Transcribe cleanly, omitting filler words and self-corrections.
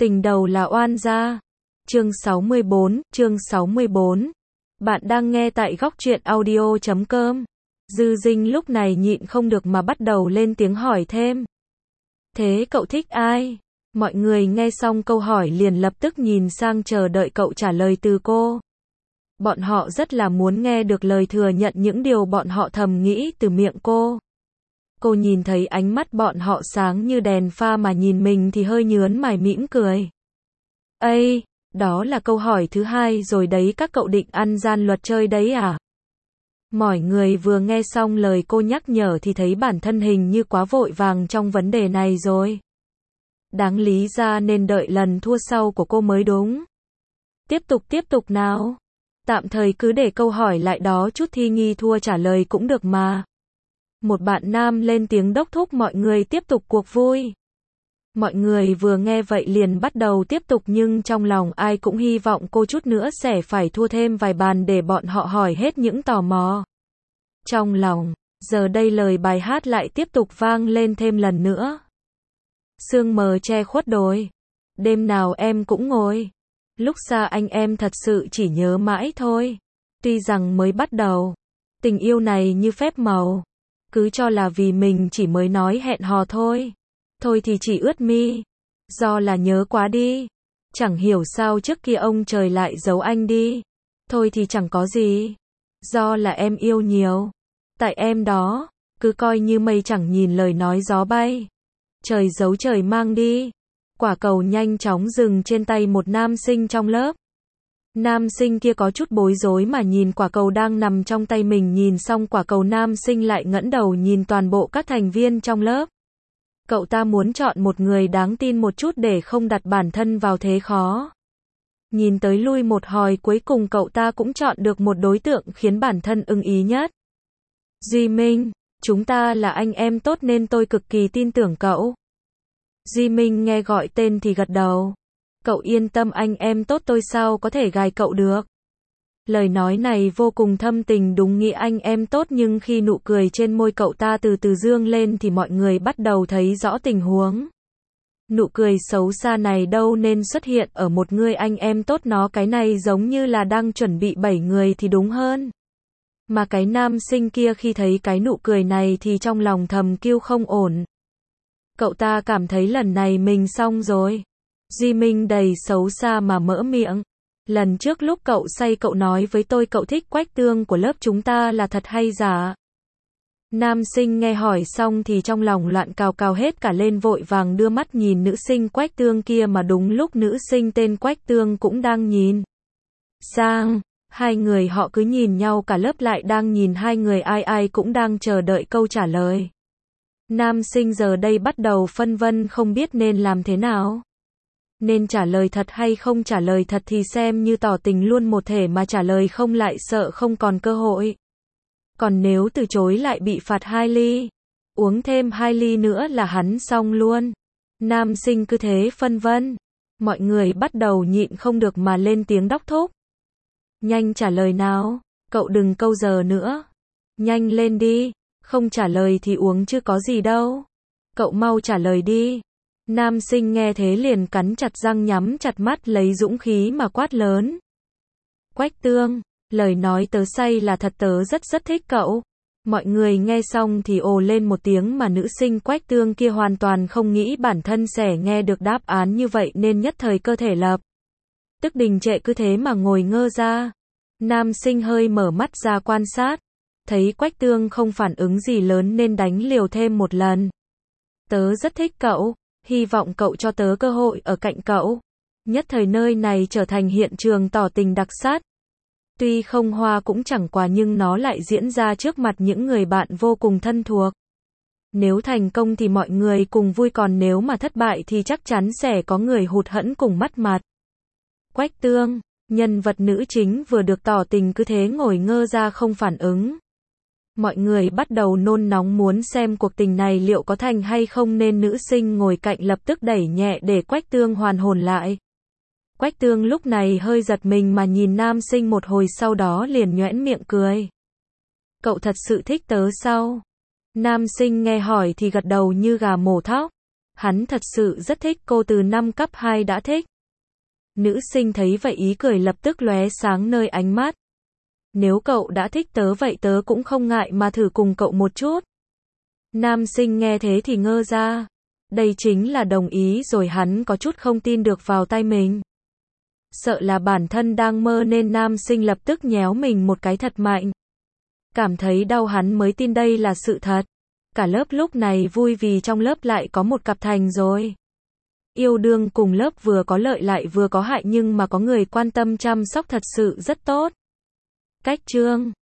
Tình đầu là oan gia. Chương 64. Bạn đang nghe tại góc truyện audio.com. Dư Dinh lúc này nhịn không được mà bắt đầu lên tiếng hỏi thêm. Thế cậu thích ai? Mọi người nghe xong câu hỏi liền lập tức nhìn sang chờ đợi cậu trả lời từ cô. Bọn họ rất là muốn nghe được lời thừa nhận những điều bọn họ thầm nghĩ từ miệng cô. Cô nhìn thấy ánh mắt bọn họ sáng như đèn pha mà nhìn mình thì hơi nhớn mày mỉm cười. Ây, đó là câu hỏi thứ hai rồi đấy, các cậu định ăn gian luật chơi đấy à? Mọi người vừa nghe xong lời cô nhắc nhở thì thấy bản thân hình như quá vội vàng trong vấn đề này rồi. Đáng lý ra nên đợi lần thua sau của cô mới đúng. Tiếp tục nào. Tạm thời cứ để câu hỏi lại đó chút thi nghi thua trả lời cũng được mà. Một bạn nam lên tiếng đốc thúc mọi người tiếp tục cuộc vui. Mọi người vừa nghe vậy liền bắt đầu tiếp tục nhưng trong lòng ai cũng hy vọng cô chút nữa sẽ phải thua thêm vài bàn để bọn họ hỏi hết những tò mò. Trong lòng, giờ đây lời bài hát lại tiếp tục vang lên thêm lần nữa. Sương mờ che khuất đồi. Đêm nào em cũng ngồi. Lúc xa anh em thật sự chỉ nhớ mãi thôi. Tuy rằng mới bắt đầu, tình yêu này như phép màu. Cứ cho là vì mình chỉ mới nói hẹn hò thôi. Thôi thì chỉ ướt mi. Do là nhớ quá đi. Chẳng hiểu sao trước kia ông trời lại giấu anh đi. Thôi thì chẳng có gì. Do là em yêu nhiều. Tại em đó, cứ coi như mây chẳng nhìn lời nói gió bay. Trời giấu trời mang đi. Quả cầu nhanh chóng dừng trên tay một nam sinh trong lớp. Nam sinh kia có chút bối rối mà nhìn quả cầu đang nằm trong tay mình, nhìn xong quả cầu nam sinh lại ngẩng đầu nhìn toàn bộ các thành viên trong lớp. Cậu ta muốn chọn một người đáng tin một chút để không đặt bản thân vào thế khó. Nhìn tới lui một hồi cuối cùng cậu ta cũng chọn được một đối tượng khiến bản thân ưng ý nhất. Duy Minh, chúng ta là anh em tốt nên tôi cực kỳ tin tưởng cậu. Duy Minh nghe gọi tên thì gật đầu. Cậu yên tâm, anh em tốt tôi sao có thể gài cậu được. Lời nói này vô cùng thâm tình đúng nghĩa anh em tốt, nhưng khi nụ cười trên môi cậu ta từ từ dương lên thì mọi người bắt đầu thấy rõ tình huống. Nụ cười xấu xa này đâu nên xuất hiện ở một người anh em tốt, nó cái này giống như là đang chuẩn bị 7 người thì đúng hơn. Mà cái nam sinh kia khi thấy cái nụ cười này thì trong lòng thầm kêu không ổn. Cậu ta cảm thấy lần này mình xong rồi. Duy Minh đầy xấu xa mà mở miệng. Lần trước lúc cậu say cậu nói với tôi cậu thích Quách Tương của lớp chúng ta, là thật hay giả? Nam sinh nghe hỏi xong thì trong lòng loạn cào cào hết cả lên, vội vàng đưa mắt nhìn nữ sinh Quách Tương kia, mà đúng lúc nữ sinh tên Quách Tương cũng đang nhìn sang. Hai người họ cứ nhìn nhau, cả lớp lại đang nhìn hai người, ai cũng đang chờ đợi câu trả lời. Nam sinh giờ đây bắt đầu phân vân không biết nên làm thế nào. Nên trả lời thật hay không trả lời thật thì xem như tỏ tình luôn một thể, mà trả lời không lại sợ không còn cơ hội. Còn nếu từ chối lại bị phạt 2 ly. Uống thêm 2 ly nữa là hắn xong luôn. Nam sinh cứ thế phân vân. Mọi người bắt đầu nhịn không được mà lên tiếng đốc thúc. Nhanh trả lời nào, cậu đừng câu giờ nữa. Nhanh lên đi, không trả lời thì uống chứ có gì đâu. Cậu mau trả lời đi. Nam sinh nghe thế liền cắn chặt răng nhắm chặt mắt lấy dũng khí mà quát lớn. Quách Tương, lời nói tớ say là thật, tớ rất thích cậu. Mọi người nghe xong thì ồ lên một tiếng, mà nữ sinh Quách Tương kia hoàn toàn không nghĩ bản thân sẽ nghe được đáp án như vậy nên nhất thời cơ thể lập tức đình trệ, cứ thế mà ngồi ngơ ra. Nam sinh hơi mở mắt ra quan sát, thấy Quách Tương không phản ứng gì lớn nên đánh liều thêm một lần. Tớ rất thích cậu, hy vọng cậu cho tớ cơ hội ở cạnh cậu. Nhất thời nơi này trở thành hiện trường tỏ tình đặc sắc. Tuy không hoa cũng chẳng quà nhưng nó lại diễn ra trước mặt những người bạn vô cùng thân thuộc. Nếu thành công thì mọi người cùng vui, còn nếu mà thất bại thì chắc chắn sẽ có người hụt hẫng cùng mất mặt. Quách Tương, nhân vật nữ chính vừa được tỏ tình cứ thế ngồi ngơ ra không phản ứng. Mọi người bắt đầu nôn nóng muốn xem cuộc tình này liệu có thành hay không nên nữ sinh ngồi cạnh lập tức đẩy nhẹ để Quách Tương hoàn hồn lại. Quách Tương lúc này hơi giật mình mà nhìn nam sinh một hồi, sau đó liền nhoẻn miệng cười. Cậu thật sự thích tớ sao? Nam sinh nghe hỏi thì gật đầu như gà mổ thóc. Hắn thật sự rất thích cô từ năm cấp 2 đã thích. Nữ sinh thấy vậy ý cười lập tức lóe sáng nơi ánh mắt. Nếu cậu đã thích tớ vậy tớ cũng không ngại mà thử cùng cậu một chút. Nam sinh nghe thế thì ngơ ra. Đây chính là đồng ý rồi, hắn có chút không tin được vào tay mình. Sợ là bản thân đang mơ nên nam sinh lập tức nhéo mình một cái thật mạnh. Cảm thấy đau hắn mới tin đây là sự thật. Cả lớp lúc này vui vì trong lớp lại có một cặp thành rồi. Yêu đương cùng lớp vừa có lợi lại vừa có hại nhưng mà có người quan tâm chăm sóc thật sự rất tốt. Cách chương